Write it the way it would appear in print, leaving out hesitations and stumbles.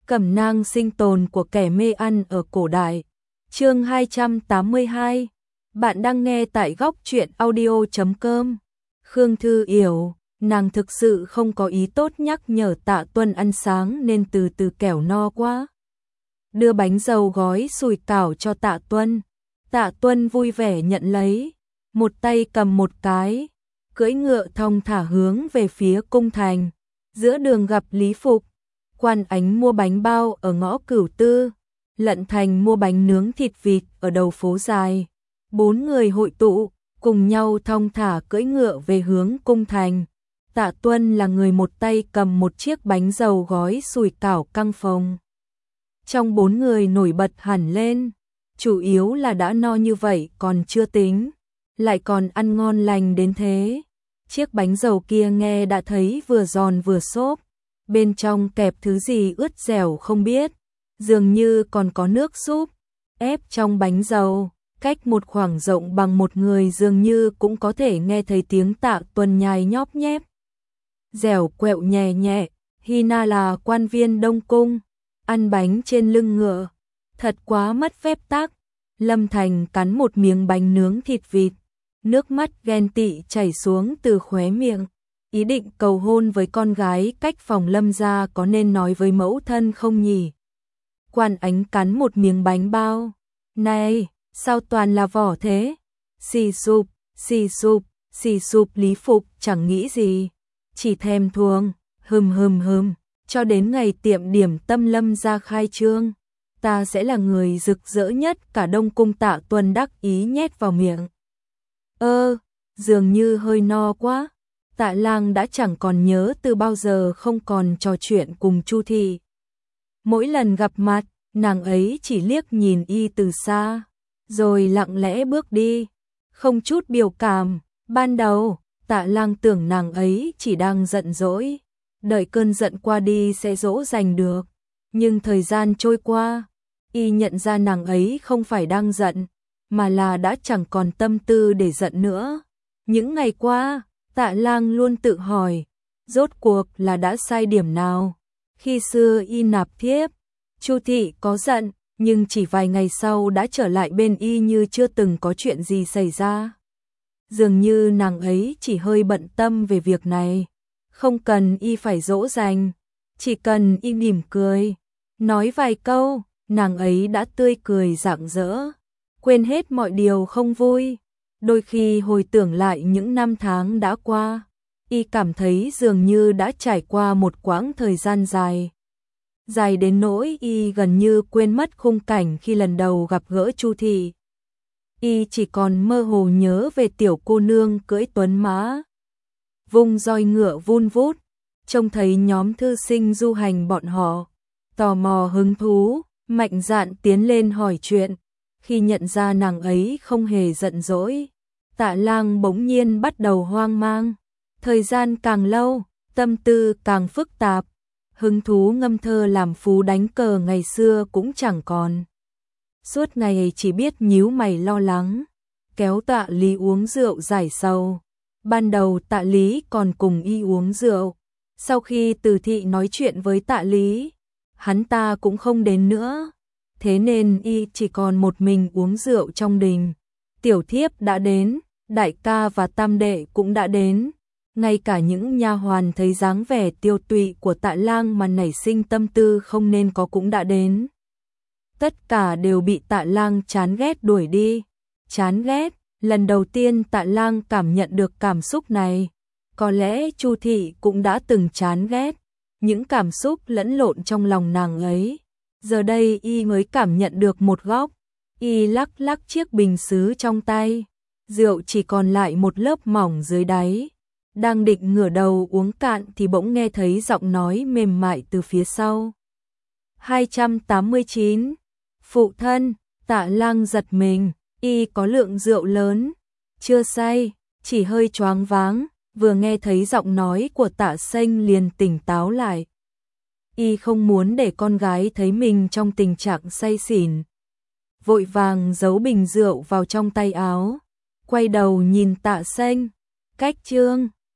Cẩm nang sinh tồn của kẻ mê ăn ở cổ đại. Chương 282. Bạn đang nghe tại góc truyện audio.com. Khương Thư Yểu, nàng thực sự không có ý tốt nhắc nhở Tạ Tuân ăn sáng nên từ từ kẻo no quá. Đưa bánh dầu gói sủi cảo cho Tạ Tuân. Tạ Tuân vui vẻ nhận lấy, một tay cầm một cái, cưỡi ngựa thong thả hướng về phía cung thành. Giữa đường gặp Lý Phục, Quan Ánh mua bánh bao ở ngõ Cửu Tư, Lận Thành mua bánh nướng thịt vịt ở đầu phố dài. Bốn người hội tụ, cùng nhau thong thả cưỡi ngựa về hướng cung thành. Tạ Tuân là người một tay cầm một chiếc bánh dầu gói sủi cảo căng phồng. Trong bốn người nổi bật hẳn lên, chủ yếu là đã no như vậy còn chưa tính, lại còn ăn ngon lành đến thế. Chiếc bánh dầu kia nghe đã thấy vừa giòn vừa xốp, bên trong kẹp thứ gì ướt dẻo không biết, dường như còn có nước súp ép trong bánh dầu. Cách một khoảng rộng bằng một người dường như cũng có thể nghe thấy tiếng Tạ Tuân nhai nhóp nhép, dẻo quẹo nhẹ nhẹ. Hina là quan viên Đông Cung, ăn bánh trên lưng ngựa, thật quá mất phép tắc. Lâm Thành cắn một miếng bánh nướng thịt vịt, nước mắt ghen tị chảy xuống từ khóe miệng. Ý định cầu hôn với con gái cách phòng Lâm gia có nên nói với mẫu thân không nhỉ? Quan Ánh cắn một miếng bánh bao. Này, sao toàn là vỏ thế? Xì sụp, xì sụp, xì sụp. Lý Phục chẳng nghĩ gì, chỉ thèm thuồng, hừm, cho đến ngày tiệm điểm tâm Lâm gia khai trương, ta sẽ là người rực rỡ nhất cả Đông Cung. Tạ Tuân đắc ý nhét vào miệng. Dường như hơi no quá. Tạ Lang đã chẳng còn nhớ từ bao giờ không còn trò chuyện cùng Chu Thị. Mỗi lần gặp mặt, nàng ấy chỉ liếc nhìn y từ xa, rồi lặng lẽ bước đi, không chút biểu cảm. Ban đầu, Tạ Lang tưởng nàng ấy chỉ đang giận dỗi, đợi cơn giận qua đi sẽ dỗ dành được. Nhưng thời gian trôi qua, y nhận ra nàng ấy không phải đang giận, mà là đã chẳng còn tâm tư để giận nữa. Những ngày qua, Tạ Lang luôn tự hỏi, rốt cuộc là đã sai điểm nào? Khi xưa y nạp thiếp, Chu Thị có giận, nhưng chỉ vài ngày sau đã trở lại bên y như chưa từng có chuyện gì xảy ra. Dường như nàng ấy chỉ hơi bận tâm về việc này, không cần y phải dỗ dành, chỉ cần y mỉm cười, nói vài câu, nàng ấy đã tươi cười rạng rỡ, quên hết mọi điều không vui. Đôi khi hồi tưởng lại những năm tháng đã qua, y cảm thấy dường như đã trải qua một quãng thời gian dài. Dài đến nỗi y gần như quên mất khung cảnh khi lần đầu gặp gỡ Chu Thị. Y chỉ còn mơ hồ nhớ về tiểu cô nương cưỡi tuấn mã, vung roi ngựa vun vút, trông thấy nhóm thư sinh du hành bọn họ, tò mò hứng thú, mạnh dạn tiến lên hỏi chuyện. Khi nhận ra nàng ấy không hề giận dỗi, Tạ Lang bỗng nhiên bắt đầu hoang mang. Thời gian càng lâu, tâm tư càng phức tạp, hứng thú ngâm thơ làm phú đánh cờ ngày xưa cũng chẳng còn. Suốt ngày chỉ biết nhíu mày lo lắng, kéo Tạ Lý uống rượu giải sầu. Ban đầu Tạ Lý còn cùng y uống rượu, sau khi Từ Thị nói chuyện với Tạ Lý, hắn ta cũng không đến nữa. Thế nên y chỉ còn một mình uống rượu trong đình. Tiểu thiếp đã đến, đại ca và tam đệ cũng đã đến, ngay cả những nha hoàn thấy dáng vẻ tiêu tụy của Tạ Lang mà nảy sinh tâm tư không nên có cũng đã đến. Tất cả đều bị Tạ Lang chán ghét đuổi đi. Chán ghét, lần đầu tiên Tạ Lang cảm nhận được cảm xúc này. Có lẽ Chu Thị cũng đã từng chán ghét những cảm xúc lẫn lộn trong lòng nàng ấy. Giờ đây y mới cảm nhận được một góc. Y lắc lắc chiếc bình sứ trong tay, rượu chỉ còn lại một lớp mỏng dưới đáy. Đang định ngửa đầu uống cạn thì bỗng nghe thấy giọng nói mềm mại từ phía sau. 289. Phụ thân. Tạ Lang giật mình, y có lượng rượu lớn, chưa say, chỉ hơi choáng váng, vừa nghe thấy giọng nói của Tạ Sênh liền tỉnh táo lại. Y không muốn để con gái thấy mình trong tình trạng say xỉn, vội vàng giấu bình rượu vào trong tay áo, quay đầu nhìn Tạ Sênh. Cách trương,